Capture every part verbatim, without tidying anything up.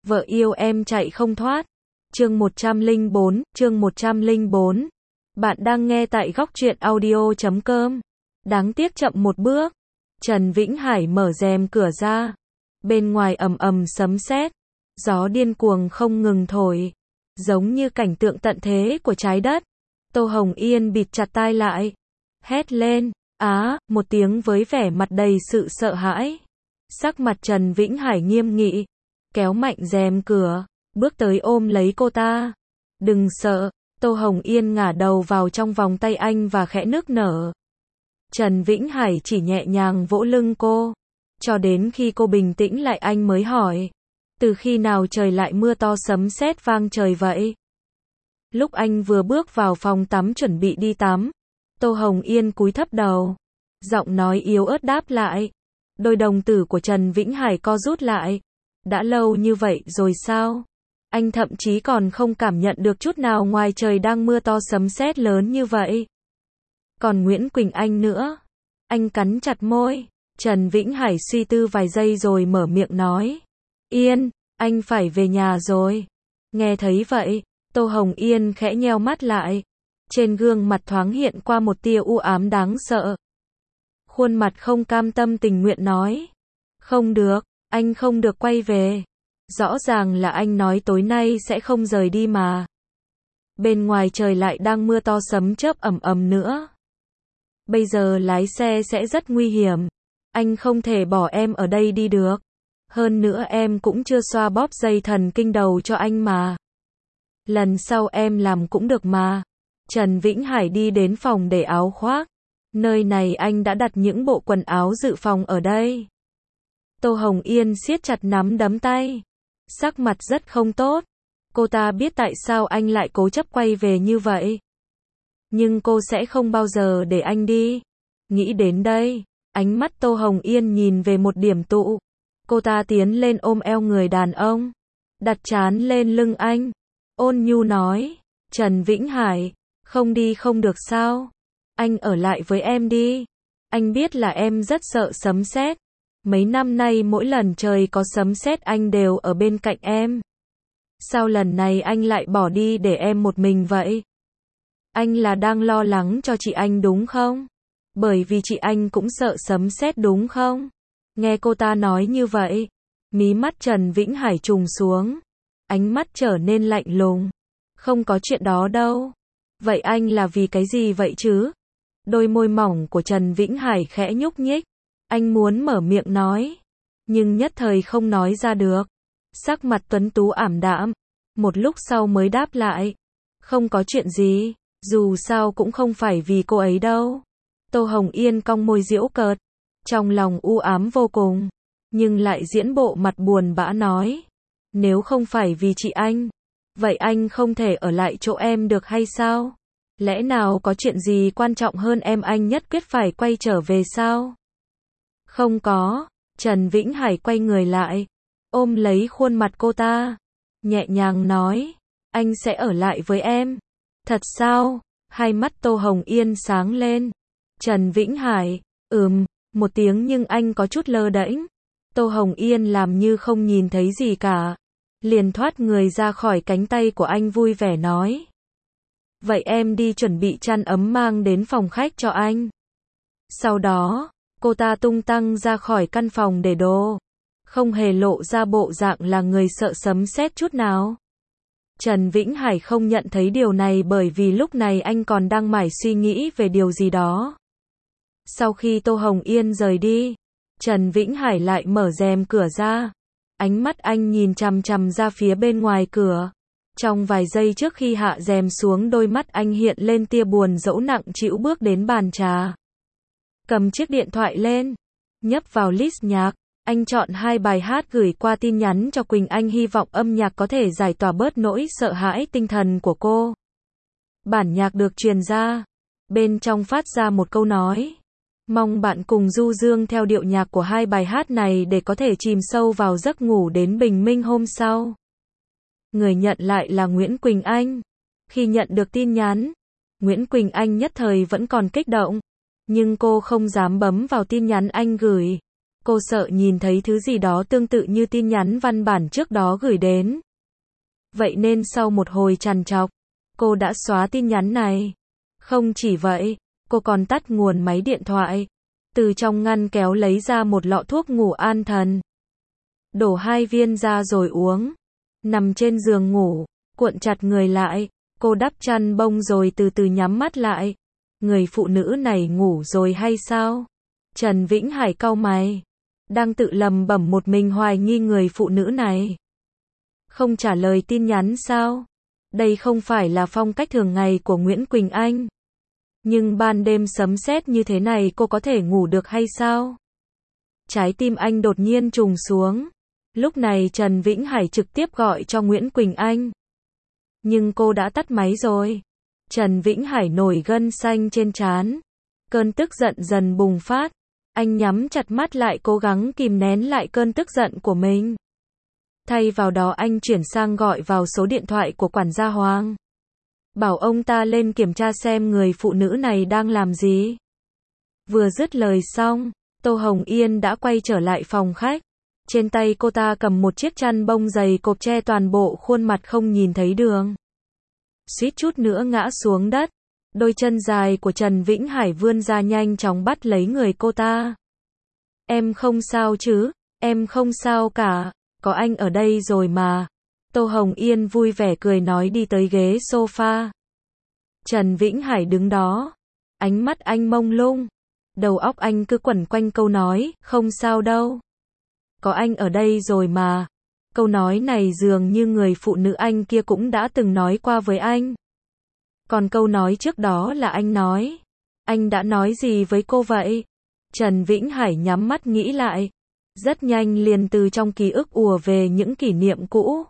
Vợ yêu em chạy không thoát. Chương một trăm lẻ bốn, chương một trăm lẻ bốn. Bạn đang nghe tại góc truyện audio chấm com. Đáng tiếc chậm một bước. Trần Vĩnh Hải mở rèm cửa ra. Bên ngoài ầm ầm sấm sét, gió điên cuồng không ngừng thổi, giống như cảnh tượng tận thế của trái đất. Tô Hồng Yên bịt chặt tai lại, hét lên, á, một tiếng với vẻ mặt đầy sự sợ hãi. Sắc mặt Trần Vĩnh Hải nghiêm nghị, kéo mạnh rèm cửa, bước tới ôm lấy cô ta. Đừng sợ. Tô Hồng Yên ngả đầu vào trong vòng tay anh và khẽ nức nở. Trần Vĩnh Hải chỉ nhẹ nhàng vỗ lưng cô, cho đến khi cô bình tĩnh lại anh mới hỏi, từ khi nào trời lại mưa to sấm sét vang trời vậy? Lúc anh vừa bước vào phòng tắm chuẩn bị đi tắm, Tô Hồng Yên cúi thấp đầu, giọng nói yếu ớt đáp lại. Đôi đồng tử của Trần Vĩnh Hải co rút lại. Đã lâu như vậy rồi sao? Anh thậm chí còn không cảm nhận được chút nào ngoài trời đang mưa to sấm sét lớn như vậy. Còn Nguyễn Quỳnh Anh nữa. Anh cắn chặt môi. Trần Vĩnh Hải suy tư vài giây rồi mở miệng nói. Yên, anh phải về nhà rồi. Nghe thấy vậy, Tô Hồng Yên khẽ nheo mắt lại. Trên gương mặt thoáng hiện qua một tia u ám đáng sợ. Khuôn mặt không cam tâm tình nguyện nói. Không được, anh không được quay về. Rõ ràng là anh nói tối nay sẽ không rời đi mà. Bên ngoài trời lại đang mưa to sấm chớp ầm ầm nữa. Bây giờ lái xe sẽ rất nguy hiểm. Anh không thể bỏ em ở đây đi được. Hơn nữa em cũng chưa xoa bóp dây thần kinh đầu cho anh mà. Lần sau em làm cũng được mà. Trần Vĩnh Hải đi đến phòng để áo khoác. Nơi này anh đã đặt những bộ quần áo dự phòng ở đây. Tô Hồng Yên siết chặt nắm đấm tay. Sắc mặt rất không tốt. Cô ta biết tại sao anh lại cố chấp quay về như vậy. Nhưng cô sẽ không bao giờ để anh đi. Nghĩ đến đây, ánh mắt Tô Hồng Yên nhìn về một điểm tụ. Cô ta tiến lên ôm eo người đàn ông, đặt trán lên lưng anh, ôn nhu nói. Trần Vĩnh Hải, không đi không được sao? Anh ở lại với em đi. Anh biết là em rất sợ sấm sét. Mấy năm nay mỗi lần trời có sấm sét anh đều ở bên cạnh em. Sao lần này anh lại bỏ đi để em một mình vậy? Anh là đang lo lắng cho chị anh đúng không? Bởi vì chị anh cũng sợ sấm sét đúng không? Nghe cô ta nói như vậy, mí mắt Trần Vĩnh Hải trùng xuống, ánh mắt trở nên lạnh lùng. Không có chuyện đó đâu. Vậy anh là vì cái gì vậy chứ? Đôi môi mỏng của Trần Vĩnh Hải khẽ nhúc nhích. Anh muốn mở miệng nói, nhưng nhất thời không nói ra được. Sắc mặt tuấn tú ảm đạm, một lúc sau mới đáp lại. Không có chuyện gì, dù sao cũng không phải vì cô ấy đâu. Tô Hồng Yên cong môi giễu cợt, trong lòng u ám vô cùng, nhưng lại diễn bộ mặt buồn bã nói. Nếu không phải vì chị anh, vậy anh không thể ở lại chỗ em được hay sao? Lẽ nào có chuyện gì quan trọng hơn em anh nhất quyết phải quay trở về sao? Không có. Trần Vĩnh Hải quay người lại, ôm lấy khuôn mặt cô ta, nhẹ nhàng nói. Anh sẽ ở lại với em. Thật sao? Hai mắt Tô Hồng Yên sáng lên. Trần Vĩnh Hải, ừm, một tiếng nhưng anh có chút lơ đễnh. Tô Hồng Yên làm như không nhìn thấy gì cả, liền thoát người ra khỏi cánh tay của anh vui vẻ nói. Vậy em đi chuẩn bị chăn ấm mang đến phòng khách cho anh. Sau đó, cô ta tung tăng ra khỏi căn phòng để đồ, không hề lộ ra bộ dạng là người sợ sấm sét chút nào. Trần Vĩnh Hải không nhận thấy điều này bởi vì lúc này anh còn đang mải suy nghĩ về điều gì đó. Sau khi Tô Hồng Yên rời đi, Trần Vĩnh Hải lại mở rèm cửa ra. Ánh mắt anh nhìn chằm chằm ra phía bên ngoài cửa. Trong vài giây trước khi hạ rèm xuống, đôi mắt anh hiện lên tia buồn dẫu nặng trĩu bước đến bàn trà. Cầm chiếc điện thoại lên, nhấp vào list nhạc, anh chọn hai bài hát gửi qua tin nhắn cho Quỳnh Anh, hy vọng âm nhạc có thể giải tỏa bớt nỗi sợ hãi tinh thần của cô. Bản nhạc được truyền ra, bên trong phát ra một câu nói. Mong bạn cùng du dương theo điệu nhạc của hai bài hát này để có thể chìm sâu vào giấc ngủ đến bình minh hôm sau. Người nhận lại là Nguyễn Quỳnh Anh. Khi nhận được tin nhắn, Nguyễn Quỳnh Anh nhất thời vẫn còn kích động, nhưng cô không dám bấm vào tin nhắn anh gửi. Cô sợ nhìn thấy thứ gì đó tương tự như tin nhắn văn bản trước đó gửi đến. Vậy nên sau một hồi trằn trọc, cô đã xóa tin nhắn này. Không chỉ vậy, cô còn tắt nguồn máy điện thoại. Từ trong ngăn kéo lấy ra một lọ thuốc ngủ an thần. Đổ hai viên ra rồi uống. Nằm trên giường ngủ, cuộn chặt người lại. Cô đắp chăn bông rồi từ từ nhắm mắt lại. Người phụ nữ này ngủ rồi hay sao? Trần Vĩnh Hải cau mày. Đang tự lầm bẩm một mình hoài nghi người phụ nữ này. Không trả lời tin nhắn sao? Đây không phải là phong cách thường ngày của Nguyễn Quỳnh Anh. Nhưng ban đêm sấm sét như thế này cô có thể ngủ được hay sao? Trái tim anh đột nhiên trùng xuống. Lúc này Trần Vĩnh Hải trực tiếp gọi cho Nguyễn Quỳnh Anh. Nhưng cô đã tắt máy rồi. Trần Vĩnh Hải nổi gân xanh trên trán. Cơn tức giận dần bùng phát. Anh nhắm chặt mắt lại cố gắng kìm nén lại cơn tức giận của mình. Thay vào đó anh chuyển sang gọi vào số điện thoại của quản gia Hoàng. Bảo ông ta lên kiểm tra xem người phụ nữ này đang làm gì. Vừa dứt lời xong, Tô Hồng Yên đã quay trở lại phòng khách. Trên tay cô ta cầm một chiếc chăn bông dày cộp che toàn bộ khuôn mặt không nhìn thấy đường. Suýt chút nữa ngã xuống đất. Đôi chân dài của Trần Vĩnh Hải vươn ra nhanh chóng bắt lấy người cô ta. Em không sao chứ, em không sao cả, có anh ở đây rồi mà. Tô Hồng Yên vui vẻ cười nói đi tới ghế sofa. Trần Vĩnh Hải đứng đó. Ánh mắt anh mông lung. Đầu óc anh cứ quẩn quanh câu nói, không sao đâu. Có anh ở đây rồi mà. Câu nói này dường như người phụ nữ anh kia cũng đã từng nói qua với anh. Còn câu nói trước đó là anh nói. Anh đã nói gì với cô vậy? Trần Vĩnh Hải nhắm mắt nghĩ lại. Rất nhanh liền từ trong ký ức ùa về những kỷ niệm cũ.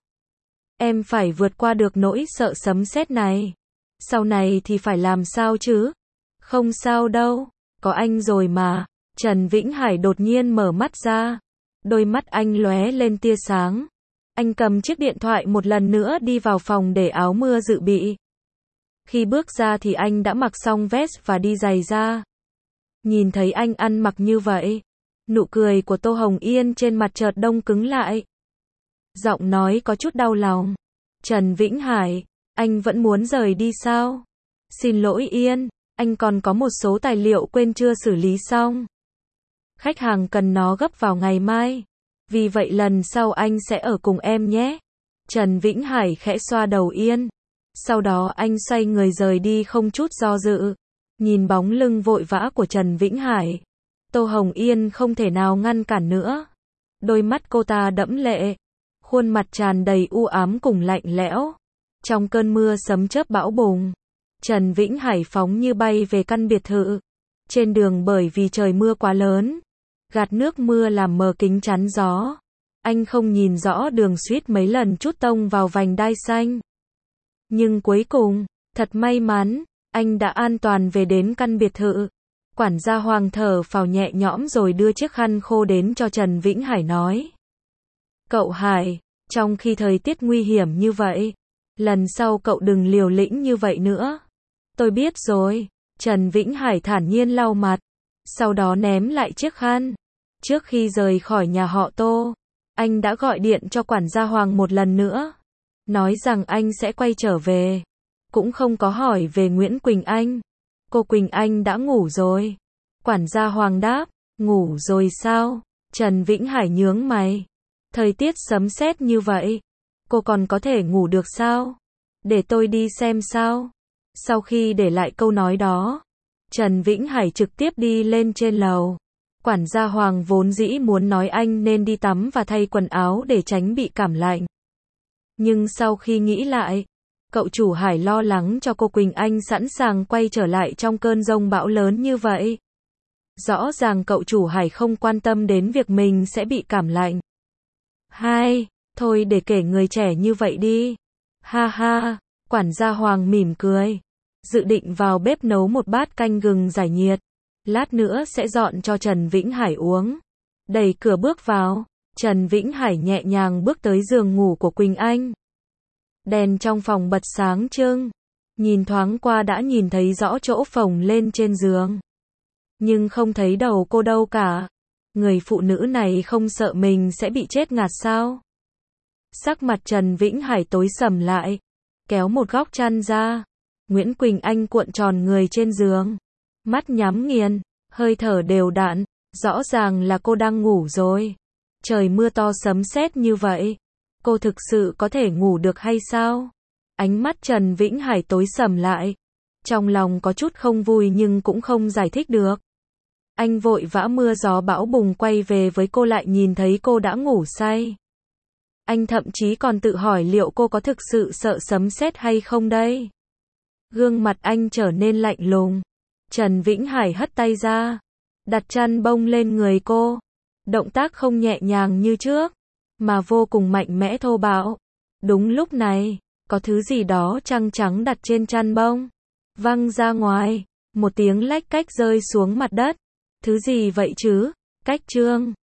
Em phải vượt qua được nỗi sợ sấm sét này. Sau này thì phải làm sao chứ? Không sao đâu, có anh rồi mà. Trần Vĩnh Hải đột nhiên mở mắt ra. Đôi mắt anh lóe lên tia sáng. Anh cầm chiếc điện thoại một lần nữa đi vào phòng để áo mưa dự bị. Khi bước ra thì anh đã mặc xong vest và đi giày ra. Nhìn thấy anh ăn mặc như vậy, nụ cười của Tô Hồng Yên trên mặt chợt đông cứng lại. Giọng nói có chút đau lòng. Trần Vĩnh Hải, anh vẫn muốn rời đi sao? Xin lỗi Yên, anh còn có một số tài liệu quên chưa xử lý xong. Khách hàng cần nó gấp vào ngày mai. Vì vậy lần sau anh sẽ ở cùng em nhé. Trần Vĩnh Hải khẽ xoa đầu Yên. Sau đó anh xoay người rời đi không chút do dự. Nhìn bóng lưng vội vã của Trần Vĩnh Hải, Tô Hồng Yên không thể nào ngăn cản nữa. Đôi mắt cô ta đẫm lệ. Khuôn mặt tràn đầy u ám cùng lạnh lẽo. Trong cơn mưa sấm chớp bão bùng, Trần Vĩnh Hải phóng như bay về căn biệt thự. Trên đường bởi vì trời mưa quá lớn, gạt nước mưa làm mờ kính chắn gió. Anh không nhìn rõ đường suýt mấy lần trút tông vào vành đai xanh. Nhưng cuối cùng, thật may mắn, anh đã an toàn về đến căn biệt thự. Quản gia Hoàng thở phào nhẹ nhõm rồi đưa chiếc khăn khô đến cho Trần Vĩnh Hải nói. Cậu Hải, trong khi thời tiết nguy hiểm như vậy, lần sau cậu đừng liều lĩnh như vậy nữa. Tôi biết rồi. Trần Vĩnh Hải thản nhiên lau mặt, sau đó ném lại chiếc khăn. Trước khi rời khỏi nhà họ Tô, anh đã gọi điện cho quản gia Hoàng một lần nữa, nói rằng anh sẽ quay trở về. Cũng không có hỏi về Nguyễn Quỳnh Anh. Cô Quỳnh Anh đã ngủ rồi. Quản gia Hoàng đáp, ngủ rồi sao? Trần Vĩnh Hải nhướng mày. Thời tiết sấm sét như vậy, cô còn có thể ngủ được sao? Để tôi đi xem sao? Sau khi để lại câu nói đó, Trần Vĩnh Hải trực tiếp đi lên trên lầu. Quản gia Hoàng vốn dĩ muốn nói anh nên đi tắm và thay quần áo để tránh bị cảm lạnh. Nhưng sau khi nghĩ lại, cậu chủ Hải lo lắng cho cô Quỳnh Anh sẵn sàng quay trở lại trong cơn giông bão lớn như vậy. Rõ ràng cậu chủ Hải không quan tâm đến việc mình sẽ bị cảm lạnh. Hai, thôi để kể người trẻ như vậy đi. Ha ha, quản gia Hoàng mỉm cười. Dự định vào bếp nấu một bát canh gừng giải nhiệt. Lát nữa sẽ dọn cho Trần Vĩnh Hải uống. Đẩy cửa bước vào, Trần Vĩnh Hải nhẹ nhàng bước tới giường ngủ của Quỳnh Anh. Đèn trong phòng bật sáng trưng. Nhìn thoáng qua đã nhìn thấy rõ chỗ phồng lên trên giường. Nhưng không thấy đầu cô đâu cả. Người phụ nữ này không sợ mình sẽ bị chết ngạt sao? Sắc mặt Trần Vĩnh Hải tối sầm lại, kéo một góc chăn ra. Nguyễn Quỳnh Anh cuộn tròn người trên giường, mắt nhắm nghiền, hơi thở đều đặn, rõ ràng là cô đang ngủ rồi. Trời mưa to sấm sét như vậy, cô thực sự có thể ngủ được hay sao? Ánh mắt Trần Vĩnh Hải tối sầm lại, trong lòng có chút không vui nhưng cũng không giải thích được. Anh vội vã mưa gió bão bùng quay về với cô lại nhìn thấy cô đã ngủ say. Anh thậm chí còn tự hỏi liệu cô có thực sự sợ sấm sét hay không đây? Gương mặt anh trở nên lạnh lùng. Trần Vĩnh Hải hất tay ra, đặt chăn bông lên người cô. Động tác không nhẹ nhàng như trước, mà vô cùng mạnh mẽ thô bạo. Đúng lúc này, có thứ gì đó trắng trắng đặt trên chăn bông, văng ra ngoài, một tiếng lách cách rơi xuống mặt đất. Thứ gì vậy chứ? Cách trương.